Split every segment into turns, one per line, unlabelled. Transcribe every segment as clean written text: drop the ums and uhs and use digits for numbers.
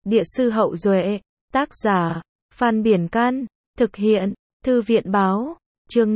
Địa sư Hậu Duệ, tác giả, Phan Biển Can, thực hiện, Thư viện Báo, chương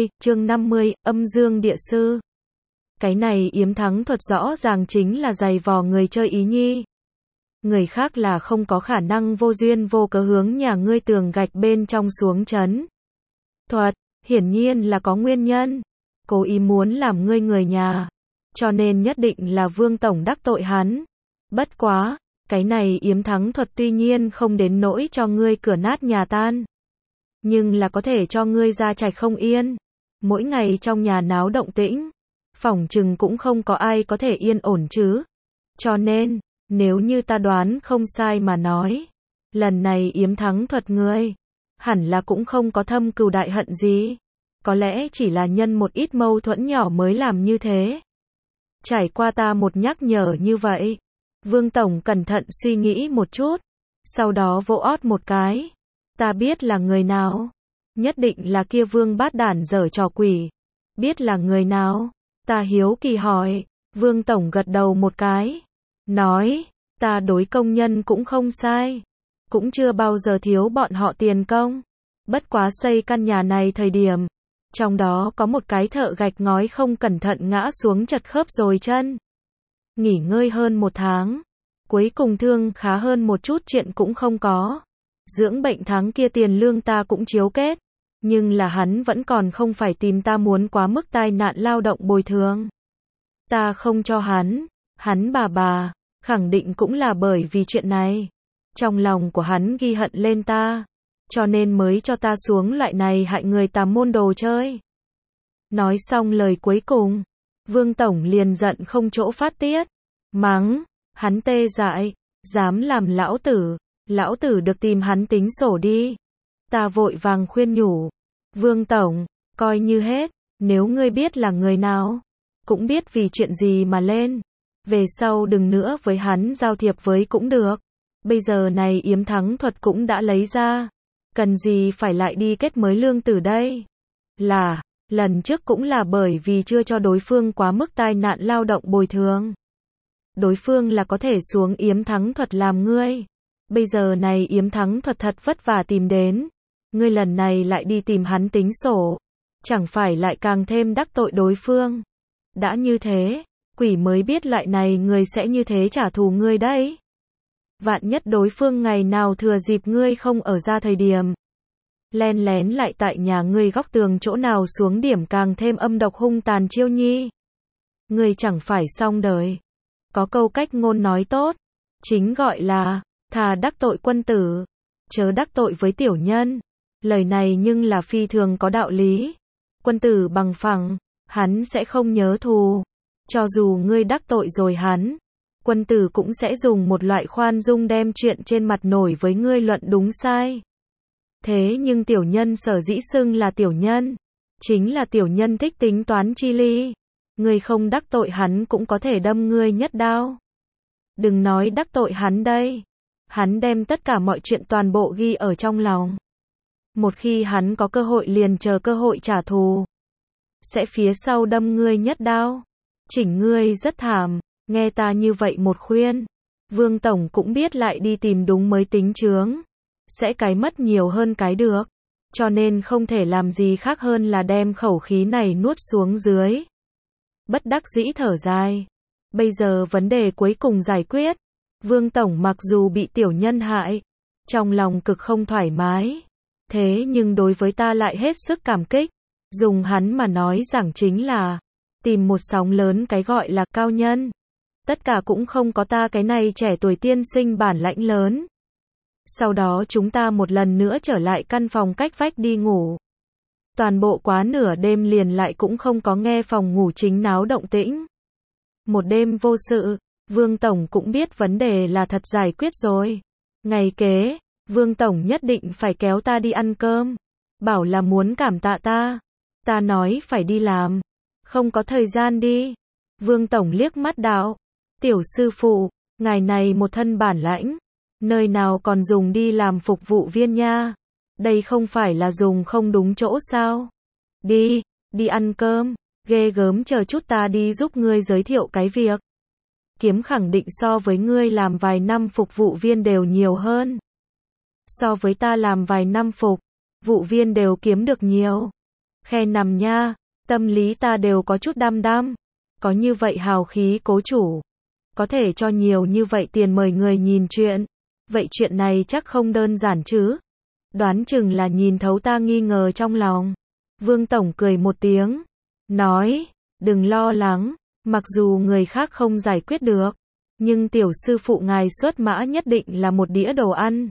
50, âm dương địa sư. Cái này yếm thắng thuật rõ ràng chính là giày vò người chơi ý nhi. Người khác là không có khả năng vô duyên vô cớ hướng nhà ngươi tường gạch bên trong xuống trấn. Thuật, hiển nhiên là có nguyên nhân. Cố ý muốn làm ngươi người nhà. Cho nên nhất định là Vương Tổng đắc tội hắn. Bất quá, cái này yếm thắng thuật tuy nhiên không đến nỗi cho ngươi cửa nát nhà tan. Nhưng là có thể cho ngươi ra trạch không yên. Mỗi ngày trong nhà náo động tĩnh. Phỏng chừng cũng không có ai có thể yên ổn chứ. Cho nên, nếu như ta đoán không sai mà nói, lần này yếm thắng thuật ngươi, hẳn là cũng không có thâm cừu đại hận gì. Có lẽ chỉ là nhân một ít mâu thuẫn nhỏ mới làm như thế. Trải qua ta một nhắc nhở như vậy, Vương Tổng cẩn thận suy nghĩ một chút, sau đó vỗ ót một cái. Ta biết là người nào. Nhất định là kia Vương bát đản giở trò quỷ. Biết là người nào? Ta hiếu kỳ hỏi. Vương Tổng gật đầu một cái. Nói, ta đối công nhân cũng không sai. Cũng chưa bao giờ thiếu bọn họ tiền công. Bất quá xây căn nhà này thời điểm, trong đó có một cái thợ gạch ngói không cẩn thận ngã xuống chật khớp rồi chân. Nghỉ ngơi hơn 1 tháng. Cuối cùng thương khá hơn một chút chuyện cũng không có. Dưỡng bệnh tháng kia tiền lương ta cũng chiếu kết. Nhưng là hắn vẫn còn không phải tìm ta muốn quá mức tai nạn lao động bồi thường. Ta không cho hắn bà, khẳng định cũng là bởi vì chuyện này. Trong lòng của hắn ghi hận lên ta. Cho nên mới cho ta xuống loại này hại người tà môn đồ chơi. Nói xong lời cuối cùng, Vương Tổng liền giận không chỗ phát tiết. Mắng, hắn tê dại, dám làm lão tử được tìm hắn tính sổ đi. Ta vội vàng khuyên nhủ, Vương Tổng, coi như hết, nếu ngươi biết là người nào, cũng biết vì chuyện gì mà lên. Về sau đừng nữa với hắn giao thiệp với cũng được. Bây giờ này yếm thắng thuật cũng đã lấy ra. Cần gì phải lại đi kết mới lương tử đây? Là, lần trước cũng là bởi vì chưa cho đối phương quá mức tai nạn lao động bồi thường. Đối phương là có thể xuống yếm thắng thuật làm ngươi. Bây giờ này yếm thắng thuật thật vất vả tìm đến. Ngươi lần này lại đi tìm hắn tính sổ. Chẳng phải lại càng thêm đắc tội đối phương. Đã như thế, quỷ mới biết loại này người sẽ như thế trả thù ngươi đấy. Vạn nhất đối phương ngày nào thừa dịp ngươi không ở ra thời điểm, len lén lại tại nhà ngươi góc tường chỗ nào xuống điểm càng thêm âm độc hung tàn chiêu nhi. Ngươi chẳng phải xong đời. Có câu cách ngôn nói tốt, chính gọi là, thà đắc tội quân tử, chớ đắc tội với tiểu nhân. Lời này nhưng là phi thường có đạo lý. Quân tử bằng phẳng, hắn sẽ không nhớ thù. Cho dù ngươi đắc tội rồi hắn, quân tử cũng sẽ dùng một loại khoan dung đem chuyện trên mặt nổi với ngươi luận đúng sai. Thế nhưng tiểu nhân sở dĩ xưng là tiểu nhân, chính là tiểu nhân thích tính toán chi ly. Ngươi không đắc tội hắn cũng có thể đâm ngươi nhất đao. Đừng nói đắc tội hắn đây. Hắn đem tất cả mọi chuyện toàn bộ ghi ở trong lòng. Một khi hắn có cơ hội liền chờ cơ hội trả thù. Sẽ phía sau đâm ngươi nhất đao. Chỉnh ngươi rất thảm. Nghe ta như vậy một khuyên, Vương Tổng cũng biết lại đi tìm đúng mới tính chướng. Sẽ cái mất nhiều hơn cái được. Cho nên không thể làm gì khác hơn là đem khẩu khí này nuốt xuống dưới. Bất đắc dĩ thở dài. Bây giờ vấn đề cuối cùng giải quyết. Vương Tổng mặc dù bị tiểu nhân hại, trong lòng cực không thoải mái. Thế nhưng đối với ta lại hết sức cảm kích. Dùng hắn mà nói rằng chính là tìm một sóng lớn cái gọi là cao nhân. Tất cả cũng không có ta cái này trẻ tuổi tiên sinh bản lãnh lớn. Sau đó chúng ta một lần nữa trở lại căn phòng cách vách đi ngủ. Toàn bộ quá nửa đêm liền lại cũng không có nghe phòng ngủ chính náo động tĩnh. Một đêm vô sự, Vương Tổng cũng biết vấn đề là thật giải quyết rồi. Ngày kế, Vương Tổng nhất định phải kéo ta đi ăn cơm. Bảo là muốn cảm tạ ta. Ta nói phải đi làm. Không có thời gian đi. Vương Tổng liếc mắt đạo. Tiểu sư phụ, ngài này một thân bản lãnh. Nơi nào còn dùng đi làm phục vụ viên nha. Đây không phải là dùng không đúng chỗ sao. Đi ăn cơm. Ghê gớm chờ chút ta đi giúp ngươi giới thiệu cái việc. kiếm khẳng định so với ngươi làm vài năm phục vụ viên đều nhiều hơn. So với ta làm vài năm phục vụ viên đều kiếm được nhiều. Khe nằm nha, tâm lý ta đều có chút đăm đăm. Có như vậy hào khí cố chủ, có thể cho nhiều như vậy tiền mời người nhìn chuyện. Vậy chuyện này chắc không đơn giản chứ. Đoán chừng là nhìn thấu ta nghi ngờ trong lòng. Vương Tổng cười một tiếng, nói, đừng lo lắng, mặc dù người khác không giải quyết được, nhưng tiểu sư phụ ngài xuất mã nhất định là một đĩa đồ ăn.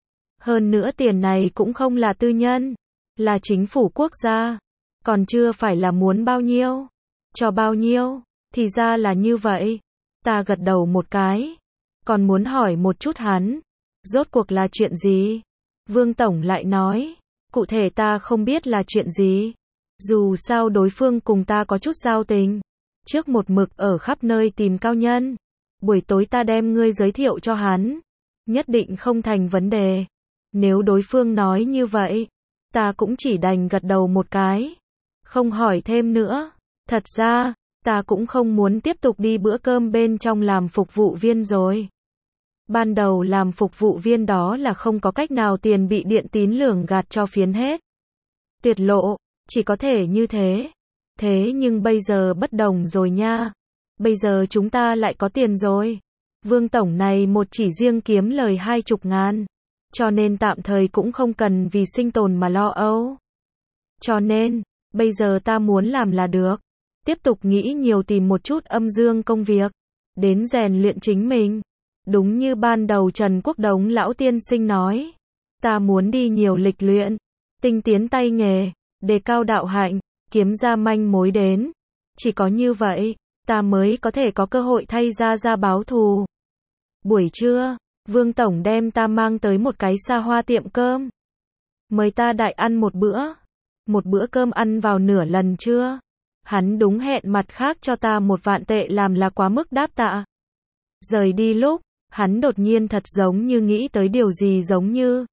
Hơn nữa tiền này cũng không là tư nhân, là chính phủ quốc gia, còn chưa phải là muốn bao nhiêu, cho bao nhiêu, thì ra là như vậy. Ta gật đầu một cái, còn muốn hỏi một chút hắn, rốt cuộc là chuyện gì? Vương Tổng lại nói, cụ thể ta không biết là chuyện gì, dù sao đối phương cùng ta có chút giao tình, trước một mực ở khắp nơi tìm cao nhân, buổi tối ta đem ngươi giới thiệu cho hắn, nhất định không thành vấn đề. Nếu đối phương nói như vậy, ta cũng chỉ đành gật đầu một cái, không hỏi thêm nữa. Thật ra, ta cũng không muốn tiếp tục đi bữa cơm bên trong làm phục vụ viên rồi. Ban đầu làm phục vụ viên đó là không có cách nào tiền bị điện tín lường gạt cho phiến hết. Tiết lộ, chỉ có thể như thế. Thế nhưng bây giờ bất đồng rồi nha. Bây giờ chúng ta lại có tiền rồi. Vương Tổng này một chỉ riêng kiếm lời 20 ngàn. Cho nên tạm thời cũng không cần vì sinh tồn mà lo âu. Cho nên, bây giờ ta muốn làm là được. Tiếp tục nghĩ nhiều tìm một chút âm dương công việc. Đến rèn luyện chính mình. Đúng như ban đầu Trần Quốc Đống lão tiên sinh nói. Ta muốn đi nhiều lịch luyện. Tinh tiến tay nghề. Đề cao đạo hạnh. Kiếm ra manh mối đến. Chỉ có như vậy, ta mới có thể có cơ hội thay ra báo thù. Buổi trưa, Vương Tổng đem ta mang tới một cái xa hoa tiệm cơm. Mời ta đại ăn một bữa. Một bữa cơm ăn vào nửa lần trưa. Hắn đúng hẹn mặt khác cho ta 1 vạn tệ làm là quá mức đáp tạ. Rời đi lúc, hắn đột nhiên thật giống như nghĩ tới điều gì giống như.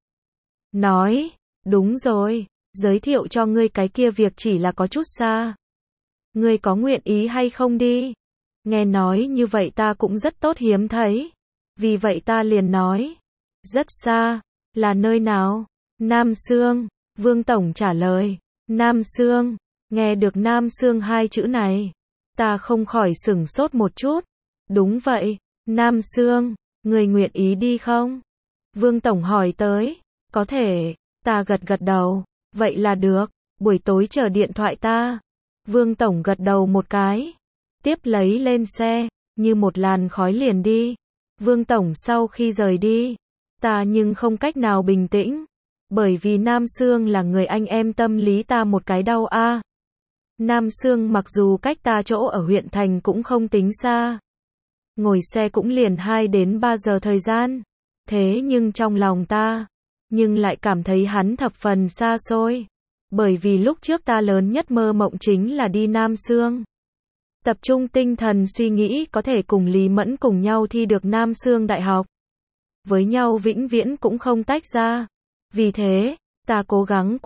Nói, đúng rồi, giới thiệu cho ngươi cái kia việc chỉ là có chút xa. Ngươi có nguyện ý hay không đi? Nghe nói như vậy ta cũng rất tốt hiếm thấy. Vì vậy ta liền nói, rất xa, là nơi nào? Nam Sương, Vương Tổng trả lời, Nam Sương. Nghe được Nam Sương 2 chữ này, ta không khỏi sửng sốt một chút. Đúng vậy, Nam Sương, người nguyện ý đi không? Vương Tổng hỏi tới, có thể, ta gật đầu, vậy là được, buổi tối chờ điện thoại ta. Vương Tổng gật đầu một cái, tiếp lấy lên xe, như một làn khói liền đi. Vương Tổng sau khi rời đi, ta nhưng không cách nào bình tĩnh, bởi vì Nam Sương là người anh em tâm lý ta một cái đau a. Nam Sương mặc dù cách ta chỗ ở huyện thành cũng không tính xa. Ngồi xe cũng liền 2 đến 3 giờ thời gian. Thế nhưng trong lòng ta, nhưng lại cảm thấy hắn thập phần xa xôi. Bởi vì lúc trước ta lớn nhất mơ mộng chính là đi Nam Sương. Tập trung tinh thần suy nghĩ có thể cùng Lý Mẫn cùng nhau thi được Nam Sương Đại học. Với nhau vĩnh viễn cũng không tách ra. Vì thế, ta cố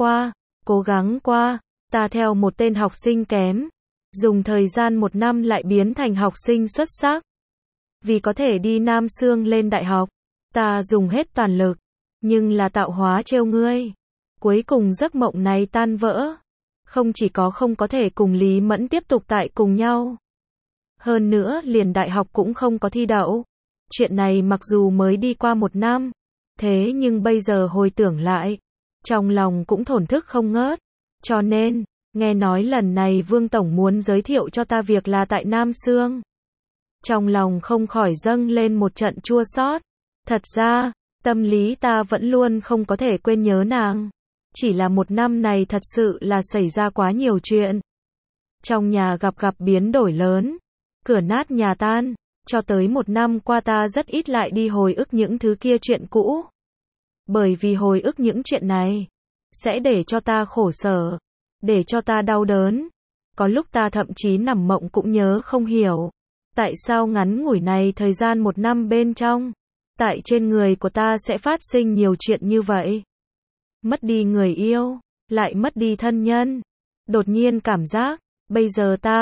gắng qua. Ta theo một tên học sinh kém, dùng thời gian 1 năm lại biến thành học sinh xuất sắc. Vì có thể đi Nam Sương lên đại học, ta dùng hết toàn lực, nhưng là tạo hóa trêu ngươi. Cuối cùng giấc mộng này tan vỡ. Không chỉ không có thể cùng Lý Mẫn tiếp tục tại cùng nhau. Hơn nữa liền đại học cũng không có thi đậu. Chuyện này mặc dù mới đi qua 1 năm, thế nhưng bây giờ hồi tưởng lại, trong lòng cũng thổn thức không ngớt. Cho nên, nghe nói lần này Vương Tổng muốn giới thiệu cho ta việc là tại Nam Sương. Trong lòng không khỏi dâng lên một trận chua xót. Thật ra, tâm lý ta vẫn luôn không có thể quên nhớ nàng. Chỉ là 1 năm này thật sự là xảy ra quá nhiều chuyện. Trong nhà gặp biến đổi lớn, cửa nát nhà tan, cho tới 1 năm qua ta rất ít lại đi hồi ức những thứ kia chuyện cũ. Bởi vì hồi ức những chuyện này, sẽ để cho ta khổ sở, để cho ta đau đớn. Có lúc ta thậm chí nằm mộng cũng nhớ không hiểu. Tại sao ngắn ngủi này thời gian 1 năm bên trong, tại trên người của ta sẽ phát sinh nhiều chuyện như vậy. Mất đi người yêu, lại mất đi thân nhân. Đột nhiên cảm giác, bây giờ ta,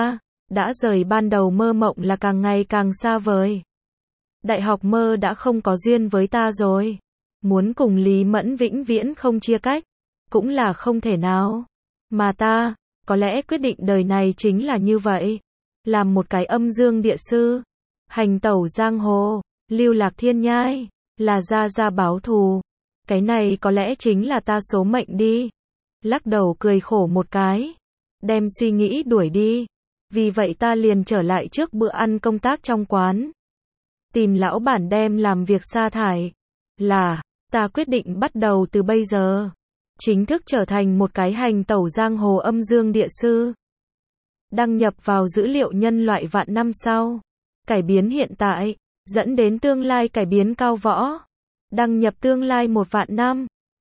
đã rời ban đầu mơ mộng là càng ngày càng xa vời. Đại học mơ đã không có duyên với ta rồi. Muốn cùng Lý Mẫn vĩnh viễn không chia cách, cũng là không thể nào. Mà ta, có lẽ quyết định đời này chính là như vậy. Làm một cái âm dương địa sư, hành tẩu giang hồ, lưu lạc thiên nhai, là ra báo thù. Cái này có lẽ chính là ta số mệnh đi. Lắc đầu cười khổ một cái, đem suy nghĩ đuổi đi. Vì vậy ta liền trở lại trước bữa ăn công tác trong quán. Tìm lão bản đem làm việc sa thải. Là, ta quyết định bắt đầu từ bây giờ, chính thức trở thành một cái hành tẩu giang hồ âm dương địa sư. Đăng nhập vào dữ liệu nhân loại vạn năm sau. Cải biến hiện tại, dẫn đến tương lai cải biến cao võ. Đăng nhập tương lai 1 vạn năm.